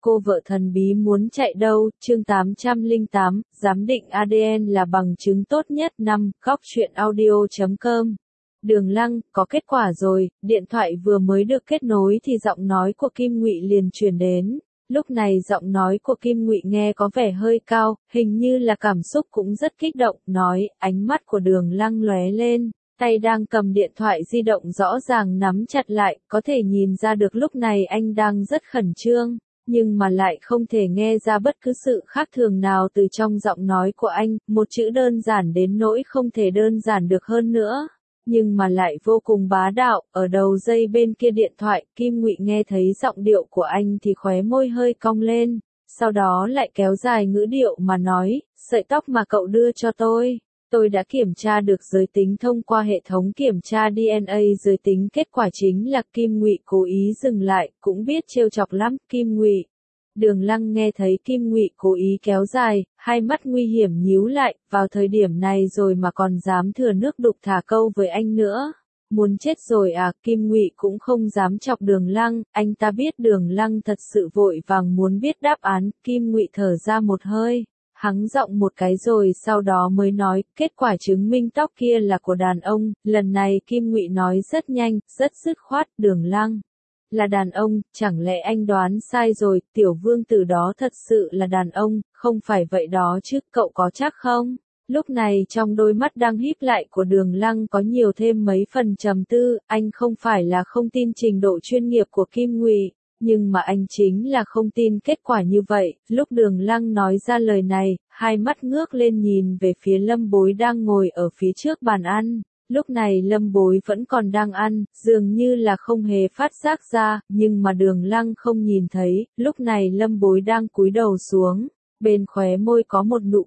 cô vợ thần bí muốn chạy đâu, chương 808, giám định ADN là bằng chứng tốt nhất. 5. Góc truyện audio.com. Đường Lăng, có kết quả rồi, điện thoại vừa mới được kết nối thì giọng nói của Kim Ngụy liền truyền đến. Lúc này giọng nói của Kim Ngụy nghe có vẻ hơi cao, hình như là cảm xúc cũng rất kích động, nói, ánh mắt của Đường Lăng lóe lên. Tay đang cầm điện thoại di động rõ ràng nắm chặt lại, có thể nhìn ra được lúc này anh đang rất khẩn trương, nhưng mà lại không thể nghe ra bất cứ sự khác thường nào từ trong giọng nói của anh, một chữ đơn giản đến nỗi không thể đơn giản được hơn nữa, nhưng mà lại vô cùng bá đạo. Ở đầu dây bên kia điện thoại, Kim Ngụy nghe thấy giọng điệu của anh thì khóe môi hơi cong lên, sau đó lại kéo dài ngữ điệu mà nói, sợi tóc mà cậu đưa cho tôi đã kiểm tra được giới tính thông qua hệ thống kiểm tra DNA giới tính, kết quả chính là Kim Ngụy cố ý dừng lại, cũng biết trêu chọc lắm, Kim Ngụy. Đường Lăng nghe thấy Kim Ngụy cố ý kéo dài, hai mắt nguy hiểm nhíu lại, vào thời điểm này rồi mà còn dám thừa nước đục thả câu với anh nữa. Muốn chết rồi à, Kim Ngụy cũng không dám chọc Đường Lăng, anh ta biết Đường Lăng thật sự vội vàng muốn biết đáp án, Kim Ngụy thở ra một hơi. Hắng giọng một cái rồi sau đó mới nói, kết quả chứng minh tóc kia là của đàn ông. Lần này Kim Ngụy nói rất nhanh, rất dứt khoát, Đường Lăng là đàn ông, chẳng lẽ anh đoán sai rồi, Tiểu Vương Tử đó thật sự là đàn ông, không phải vậy đó chứ, cậu có chắc không? Lúc này trong đôi mắt đang híp lại của Đường Lăng có nhiều thêm mấy phần trầm tư, anh không phải là không tin trình độ chuyên nghiệp của Kim Ngụy. Nhưng mà anh chính là không tin kết quả như vậy. Lúc Đường Lăng nói ra lời này, hai mắt ngước lên nhìn về phía Lâm Bối đang ngồi ở phía trước bàn ăn. Lúc này Lâm Bối vẫn còn đang ăn, dường như là không hề phát giác ra, nhưng mà Đường Lăng không nhìn thấy. Lúc này Lâm Bối đang cúi đầu xuống, bên khóe môi có một nụ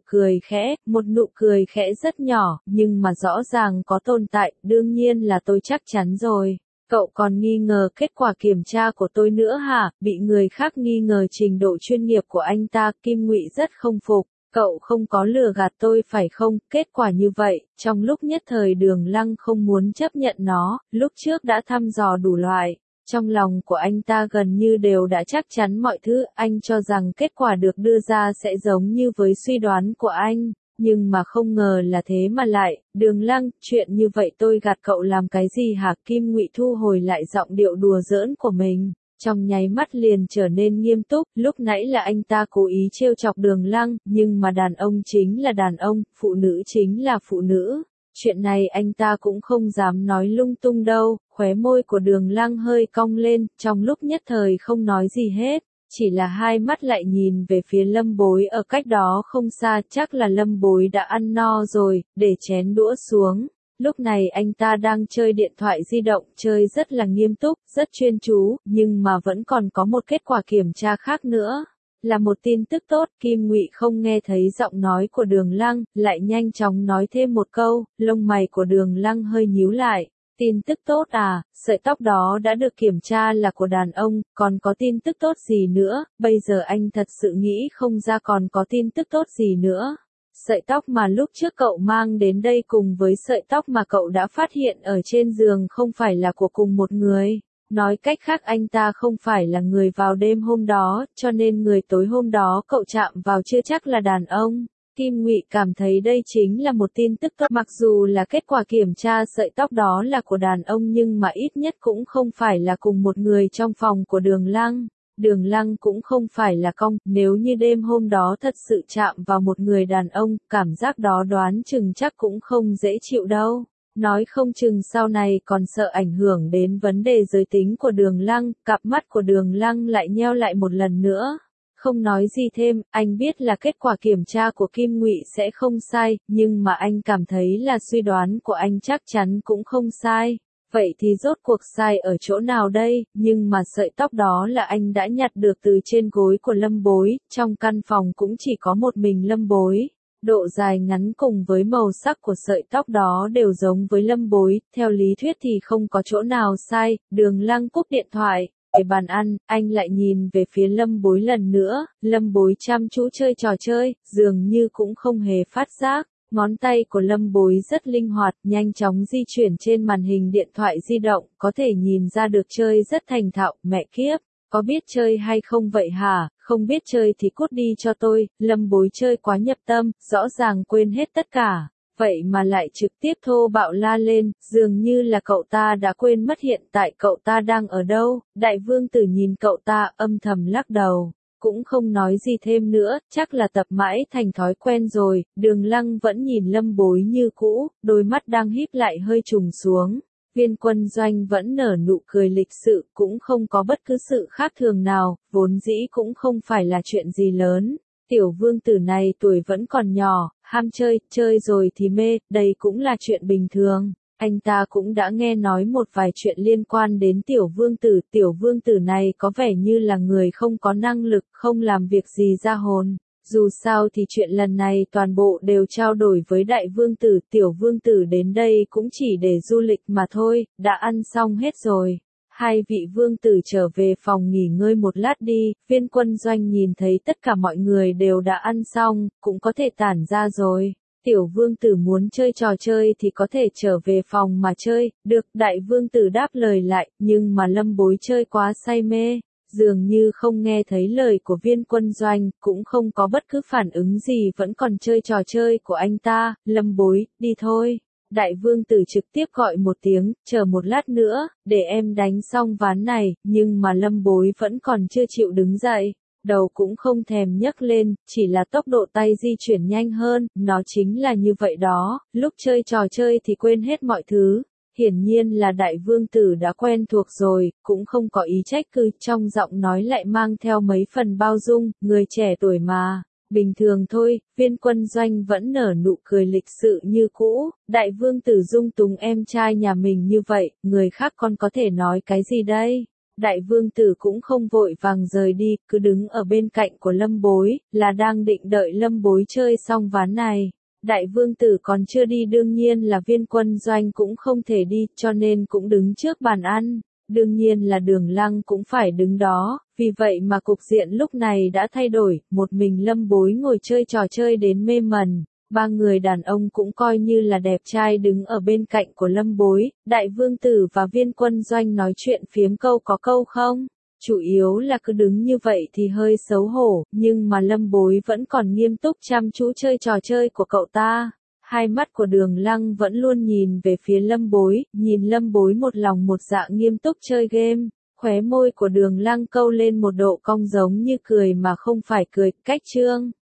cười khẽ rất nhỏ, nhưng mà rõ ràng có tồn tại. Đương nhiên là tôi chắc chắn rồi. Cậu còn nghi ngờ kết quả kiểm tra của tôi nữa hả? Bị người khác nghi ngờ trình độ chuyên nghiệp của anh ta, Kim Ngụy rất không phục. Cậu không có lừa gạt tôi phải không? Kết quả như vậy, trong lúc nhất thời Đường Lăng không muốn chấp nhận nó, lúc trước đã thăm dò đủ loại. Trong lòng của anh ta gần như đều đã chắc chắn mọi thứ, anh cho rằng kết quả được đưa ra sẽ giống như với suy đoán của anh. Nhưng mà không ngờ là thế mà lại, Đường Lăng, chuyện như vậy tôi gạt cậu làm cái gì hả? Kim Ngụy thu hồi lại giọng điệu đùa giỡn của mình, trong nháy mắt liền trở nên nghiêm túc. Lúc nãy là anh ta cố ý trêu chọc Đường Lăng, nhưng mà đàn ông chính là đàn ông, phụ nữ chính là phụ nữ. Chuyện này anh ta cũng không dám nói lung tung đâu. Khóe môi của Đường Lăng hơi cong lên, trong lúc nhất thời không nói gì hết. Chỉ là hai mắt lại nhìn về phía Lâm Bối ở cách đó không xa, chắc là Lâm Bối đã ăn no rồi, để chén đũa xuống. Lúc này anh ta đang chơi điện thoại di động, chơi rất là nghiêm túc, rất chuyên chú, nhưng mà vẫn còn có một kết quả kiểm tra khác nữa. Là một tin tức tốt. Kim Ngụy không nghe thấy giọng nói của Đường Lăng, lại nhanh chóng nói thêm một câu, lông mày của Đường Lăng hơi nhíu lại. Tin tức tốt à, sợi tóc đó đã được kiểm tra là của đàn ông, còn có tin tức tốt gì nữa? Bây giờ anh thật sự nghĩ không ra còn có tin tức tốt gì nữa. Sợi tóc mà lúc trước cậu mang đến đây cùng với sợi tóc mà cậu đã phát hiện ở trên giường không phải là của cùng một người. Nói cách khác anh ta không phải là người vào đêm hôm đó, cho nên người tối hôm đó cậu chạm vào chưa chắc là đàn ông. Kim Ngụy cảm thấy đây chính là một tin tức tốt, mặc dù là kết quả kiểm tra sợi tóc đó là của đàn ông nhưng mà ít nhất cũng không phải là cùng một người trong phòng của Đường Lăng. Đường Lăng cũng không phải là cong, nếu như đêm hôm đó thật sự chạm vào một người đàn ông, cảm giác đó đoán chừng chắc cũng không dễ chịu đâu. Nói không chừng sau này còn sợ ảnh hưởng đến vấn đề giới tính của Đường Lăng, cặp mắt của Đường Lăng lại nheo lại một lần nữa. Không nói gì thêm, anh biết là kết quả kiểm tra của Kim Ngụy sẽ không sai, nhưng mà anh cảm thấy là suy đoán của anh chắc chắn cũng không sai. Vậy thì rốt cuộc sai ở chỗ nào đây? Nhưng mà sợi tóc đó là anh đã nhặt được từ trên gối của Lâm Bối, trong căn phòng cũng chỉ có một mình Lâm Bối. Độ dài ngắn cùng với màu sắc của sợi tóc đó đều giống với Lâm Bối, theo lý thuyết thì không có chỗ nào sai. Đường Lăng cúp điện thoại. Về bàn ăn, anh lại nhìn về phía Lâm Bối lần nữa. Lâm Bối chăm chú chơi trò chơi, dường như cũng không hề phát giác. Ngón tay của Lâm Bối rất linh hoạt, nhanh chóng di chuyển trên màn hình điện thoại di động, có thể nhìn ra được chơi rất thành thạo. Mẹ kiếp, có biết chơi hay không vậy hả, không biết chơi thì cút đi cho tôi, Lâm Bối chơi quá nhập tâm, rõ ràng quên hết tất cả. Vậy mà lại trực tiếp thô bạo la lên, dường như là cậu ta đã quên mất hiện tại cậu ta đang ở đâu. Đại vương tử nhìn cậu ta âm thầm lắc đầu, cũng không nói gì thêm nữa, chắc là tập mãi thành thói quen rồi. Đường Lăng vẫn nhìn Lâm Bối như cũ, đôi mắt đang híp lại hơi trùng xuống. Viên Quân Doanh vẫn nở nụ cười lịch sự, cũng không có bất cứ sự khác thường nào, vốn dĩ cũng không phải là chuyện gì lớn. Tiểu vương tử này tuổi vẫn còn nhỏ, ham chơi, chơi rồi thì mê, đây cũng là chuyện bình thường. Anh ta cũng đã nghe nói một vài chuyện liên quan đến tiểu vương tử này có vẻ như là người không có năng lực, không làm việc gì ra hồn. Dù sao thì chuyện lần này toàn bộ đều trao đổi với đại vương tử, tiểu vương tử đến đây cũng chỉ để du lịch mà thôi, đã ăn xong hết rồi. Hai vị vương tử trở về phòng nghỉ ngơi một lát đi. Viên Quân Doanh nhìn thấy tất cả mọi người đều đã ăn xong, cũng có thể tản ra rồi. Tiểu vương tử muốn chơi trò chơi thì có thể trở về phòng mà chơi. Được, đại vương tử đáp lời lại, nhưng mà Lâm Bối chơi quá say mê, dường như không nghe thấy lời của Viên Quân Doanh, cũng không có bất cứ phản ứng gì, vẫn còn chơi trò chơi của anh ta. Lâm Bối, đi thôi. Đại vương tử trực tiếp gọi một tiếng, chờ một lát nữa, để em đánh xong ván này, nhưng mà Lâm Bối vẫn còn chưa chịu đứng dậy. Đầu cũng không thèm nhấc lên, chỉ là tốc độ tay di chuyển nhanh hơn, nó chính là như vậy đó, lúc chơi trò chơi thì quên hết mọi thứ. Hiển nhiên là đại vương tử đã quen thuộc rồi, cũng không có ý trách cứ, trong giọng nói lại mang theo mấy phần bao dung, người trẻ tuổi mà. Bình thường thôi. Viên Quân Doanh vẫn nở nụ cười lịch sự như cũ, đại vương tử dung túng em trai nhà mình như vậy, người khác còn có thể nói cái gì đây? Đại vương tử cũng không vội vàng rời đi, cứ đứng ở bên cạnh của Lâm Bối, là đang định đợi Lâm Bối chơi xong ván này. Đại vương tử còn chưa đi, đương nhiên là Viên Quân Doanh cũng không thể đi, cho nên cũng đứng trước bàn ăn. Đương nhiên là Đường Lăng cũng phải đứng đó, vì vậy mà cục diện lúc này đã thay đổi, một mình Lâm Bối ngồi chơi trò chơi đến mê mẩn. Ba người đàn ông cũng coi như là đẹp trai đứng ở bên cạnh của Lâm Bối. Đại vương tử và Viên Quân Doanh nói chuyện phiếm câu có câu không, chủ yếu là cứ đứng như vậy thì hơi xấu hổ, nhưng mà Lâm Bối vẫn còn nghiêm túc chăm chú chơi trò chơi của cậu ta. Hai mắt của Đường Lăng vẫn luôn nhìn về phía Lâm Bối, nhìn Lâm Bối một lòng một dạ nghiêm túc chơi game. Khóe môi của Đường Lăng câu lên một độ cong giống như cười mà không phải cười, cách trương.